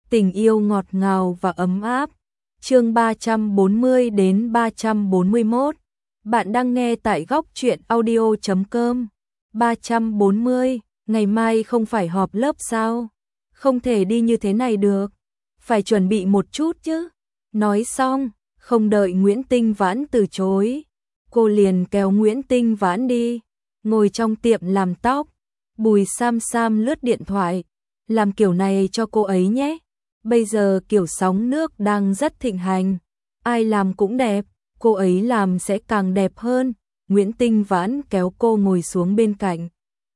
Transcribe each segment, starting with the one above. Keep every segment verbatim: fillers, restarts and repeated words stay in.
Tình yêu ngọt ngào và ấm áp. Chương ba trăm bốn mươi đến ba trăm bốn mươi mốt. Bạn đang nghe tại góc truyện audio chấm com. ba trăm bốn mươi, ngày mai không phải họp lớp sao? Không thể đi như thế này được. Phải chuẩn bị một chút chứ. Nói xong, không đợi Nguyễn Tinh Vãn từ chối, cô liền kéo Nguyễn Tinh Vãn đi. Ngồi trong tiệm làm tóc, Bùi Sam Sam lướt điện thoại. Làm kiểu này cho cô ấy nhé. Bây giờ kiểu sóng nước đang rất thịnh hành. Ai làm cũng đẹp, cô ấy làm sẽ càng đẹp hơn. Nguyễn Tinh Vãn kéo cô ngồi xuống bên cạnh.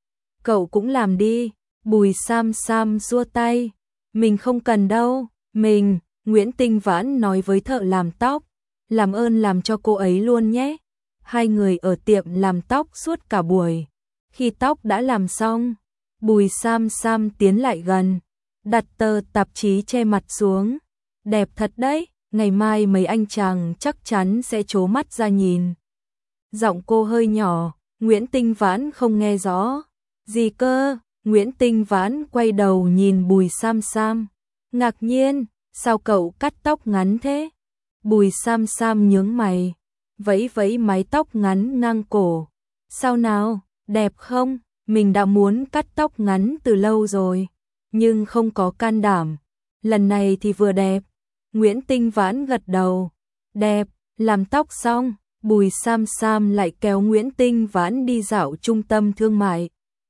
Cậu cũng làm đi. Bùi Sam Sam xua tay. Mình không cần đâu. Mình, Nguyễn Tinh Vãn nói với thợ làm tóc. Làm ơn làm cho cô ấy luôn nhé. Hai người ở tiệm làm tóc suốt cả buổi. Khi tóc đã làm xong, Bùi Sam Sam tiến lại gần, đặt tờ tạp chí che mặt xuống. Đẹp thật đấy, ngày mai mấy anh chàng chắc chắn sẽ trố mắt ra nhìn. Giọng cô hơi nhỏ, Nguyễn Tinh Vãn không nghe rõ. Gì cơ? Nguyễn Tinh Vãn quay đầu nhìn Bùi Sam Sam. Ngạc nhiên, sao cậu cắt tóc ngắn thế? Bùi Sam Sam nhướng mày, vẫy vẫy mái tóc ngắn ngang cổ. Sao nào, đẹp không? Mình đã muốn cắt tóc ngắn từ lâu rồi, nhưng không có can đảm. Lần này thì vừa đẹp. Nguyễn Tinh Vãn gật đầu. Đẹp, làm tóc xong, Bùi Sam Sam lại kéo Nguyễn Tinh Vãn đi dạo trung tâm thương mại.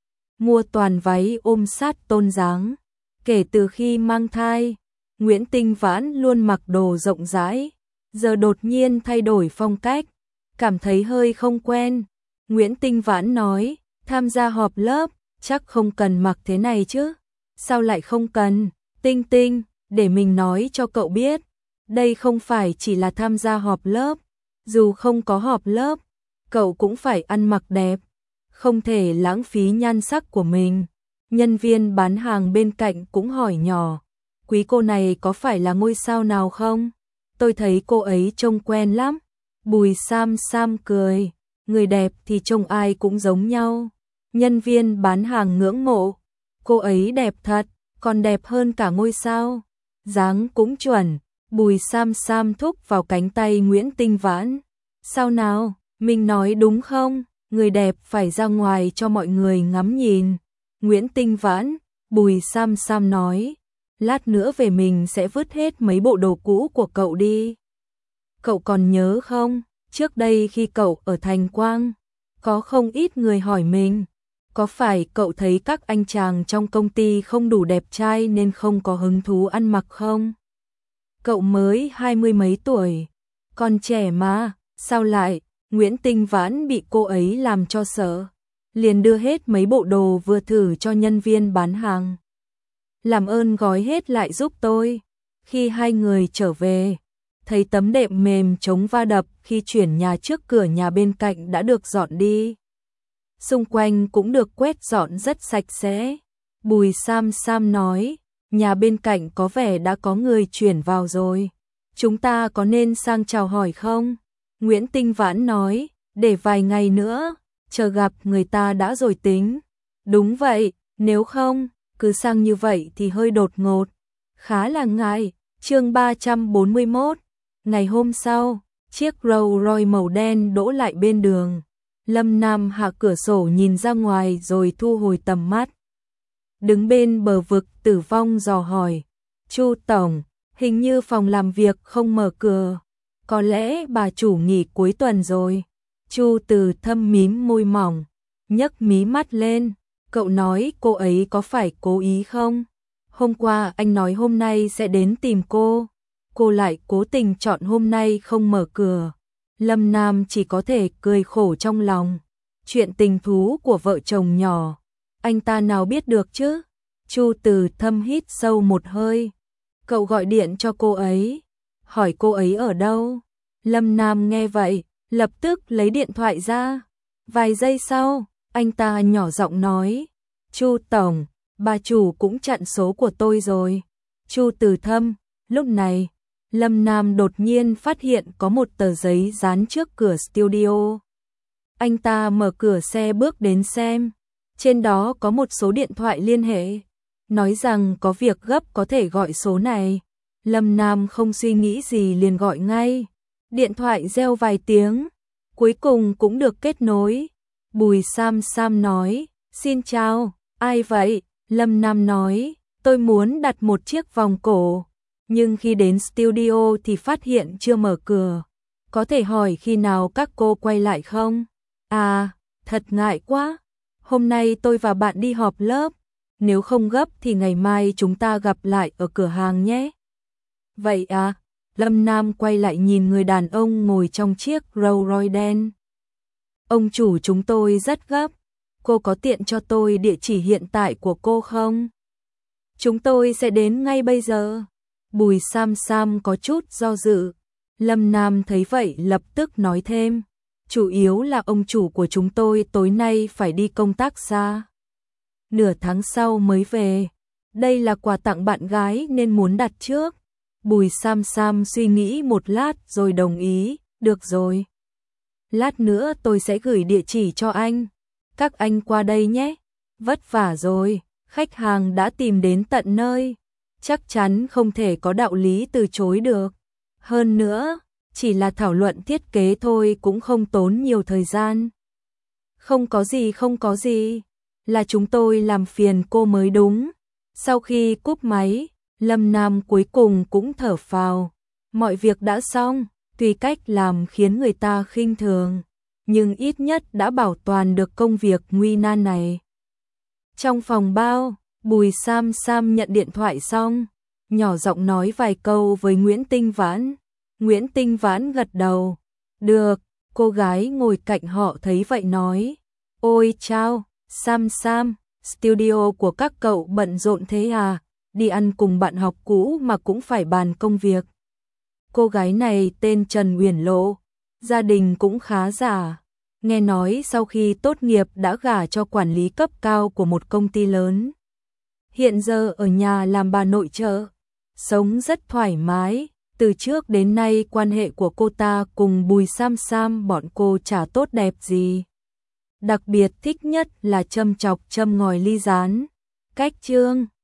Mua toàn váy ôm sát tôn dáng. Kể từ khi mang thai, Nguyễn Tinh Vãn luôn mặc đồ rộng rãi. Giờ đột nhiên thay đổi phong cách, cảm thấy hơi không quen. Nguyễn Tinh Vãn nói, tham gia họp lớp, chắc không cần mặc thế này chứ. Sao lại không cần? Tinh Tinh, để mình nói cho cậu biết. Đây không phải chỉ là tham gia họp lớp. Dù không có họp lớp, cậu cũng phải ăn mặc đẹp. Không thể lãng phí nhan sắc của mình. Nhân viên bán hàng bên cạnh cũng hỏi nhỏ, quý cô này có phải là ngôi sao nào không? Tôi thấy cô ấy trông quen lắm. Bùi Sam Sam cười, người đẹp thì trông ai cũng giống nhau. Nhân viên bán hàng ngưỡng mộ, cô ấy đẹp thật, còn đẹp hơn cả ngôi sao. Dáng cũng chuẩn. Bùi Sam Sam thúc vào cánh tay Nguyễn Tinh Vãn. Sao nào, mình nói đúng không? Người đẹp phải ra ngoài cho mọi người ngắm nhìn. Nguyễn Tinh Vãn, Bùi Sam Sam nói, lát nữa về mình sẽ vứt hết mấy bộ đồ cũ của cậu đi. Cậu còn nhớ không, trước đây khi cậu ở Thành Quang, có không ít người hỏi mình, có phải cậu thấy các anh chàng trong công ty không đủ đẹp trai nên không có hứng thú ăn mặc không? Cậu mới hai mươi mấy tuổi, còn trẻ mà, sao lại? Nguyễn Tinh Vãn bị cô ấy làm cho sợ, liền đưa hết mấy bộ đồ vừa thử cho nhân viên bán hàng. Làm ơn gói hết lại giúp tôi. Khi hai người trở về, thấy tấm đệm mềm chống va đập khi chuyển nhà trước cửa nhà bên cạnh đã được dọn đi. Xung quanh cũng được quét dọn rất sạch sẽ. Bùi Sam Sam nói, nhà bên cạnh có vẻ đã có người chuyển vào rồi. Chúng ta có nên sang chào hỏi không? Nguyễn Tinh Vãn nói, để vài ngày nữa, chờ gặp người ta đã rồi tính. Đúng vậy, nếu không, cứ sang như vậy thì hơi đột ngột. Khá là ngại. Chương ba trăm bốn mươi mốt. Ngày hôm sau, chiếc Rolls Royce màu đen đỗ lại bên đường. Lâm Nam hạ cửa sổ nhìn ra ngoài rồi thu hồi tầm mắt. Đứng bên bờ vực Tử Vong dò hỏi, Chu tổng, hình như phòng làm việc không mở cửa. Có lẽ bà chủ nghỉ cuối tuần rồi. Chu Từ Thâm mím môi mỏng, nhấc mí mắt lên. Cậu nói cô ấy có phải cố ý không? Hôm qua anh nói hôm nay sẽ đến tìm cô. Cô lại cố tình chọn hôm nay không mở cửa. Lâm Nam chỉ có thể cười khổ trong lòng. Chuyện tình thú của vợ chồng nhỏ, anh ta nào biết được chứ? Chu Từ Thâm hít sâu một hơi. Cậu gọi điện cho cô ấy, hỏi cô ấy ở đâu? Lâm Nam nghe vậy, lập tức lấy điện thoại ra. Vài giây sau, anh ta nhỏ giọng nói, Chu tổng, bà chủ cũng chặn số của tôi rồi. Chu Từ Thâm, lúc này, Lâm Nam đột nhiên phát hiện có một tờ giấy dán trước cửa studio. Anh ta mở cửa xe bước đến xem, trên đó có một số điện thoại liên hệ. nói rằng có việc gấp có thể gọi số này. Lâm Nam không suy nghĩ gì liền gọi ngay. Điện thoại reo vài tiếng, cuối cùng cũng được kết nối. Bùi Sam Sam nói, xin chào, ai vậy? Lâm Nam nói, tôi muốn đặt một chiếc vòng cổ, nhưng khi đến studio thì phát hiện chưa mở cửa. Có thể hỏi khi nào các cô quay lại không? À, thật ngại quá. Hôm nay tôi và bạn đi họp lớp. Nếu không gấp thì ngày mai chúng ta gặp lại ở cửa hàng nhé. Vậy à? Lâm Nam quay lại nhìn người đàn ông ngồi trong chiếc Rolls Royce đen. Ông chủ chúng tôi rất gấp. Cô có tiện cho tôi địa chỉ hiện tại của cô không? Chúng tôi sẽ đến ngay bây giờ. Bùi Sam Sam có chút do dự. Lâm Nam thấy vậy lập tức nói thêm. Chủ yếu là ông chủ của chúng tôi tối nay phải đi công tác xa. Nửa tháng sau mới về. Đây là quà tặng bạn gái nên muốn đặt trước. Bùi Sam Sam suy nghĩ một lát rồi đồng ý. Được rồi. Lát nữa tôi sẽ gửi địa chỉ cho anh. Các anh qua đây nhé. Vất vả rồi. Khách hàng đã tìm đến tận nơi. Chắc chắn không thể có đạo lý từ chối được. Hơn nữa, chỉ là thảo luận thiết kế thôi cũng không tốn nhiều thời gian. Không có gì không có gì. Là chúng tôi làm phiền cô mới đúng. Sau khi cúp máy, Lâm Nam cuối cùng cũng thở phào. Mọi việc đã xong, tuy cách làm khiến người ta khinh thường, nhưng ít nhất đã bảo toàn được công việc nguy nan này. Trong phòng bao, Bùi Sam Sam nhận điện thoại xong, nhỏ giọng nói vài câu với Nguyễn Tinh Vãn. Nguyễn Tinh Vãn gật đầu. Được, cô gái ngồi cạnh họ thấy vậy nói. Ôi chao, Sam Sam, studio của các cậu bận rộn thế à? Đi ăn cùng bạn học cũ mà cũng phải bàn công việc. Cô gái này tên Trần Uyển Lộ, gia đình cũng khá giả. Nghe nói sau khi tốt nghiệp đã gả cho quản lý cấp cao của một công ty lớn. Hiện giờ ở nhà làm bà nội trợ, sống rất thoải mái. Từ trước đến nay quan hệ của cô ta cùng Bùi Sam Sam bọn cô chả tốt đẹp gì. Đặc biệt thích nhất là châm chọc châm ngòi ly gián. Cách chương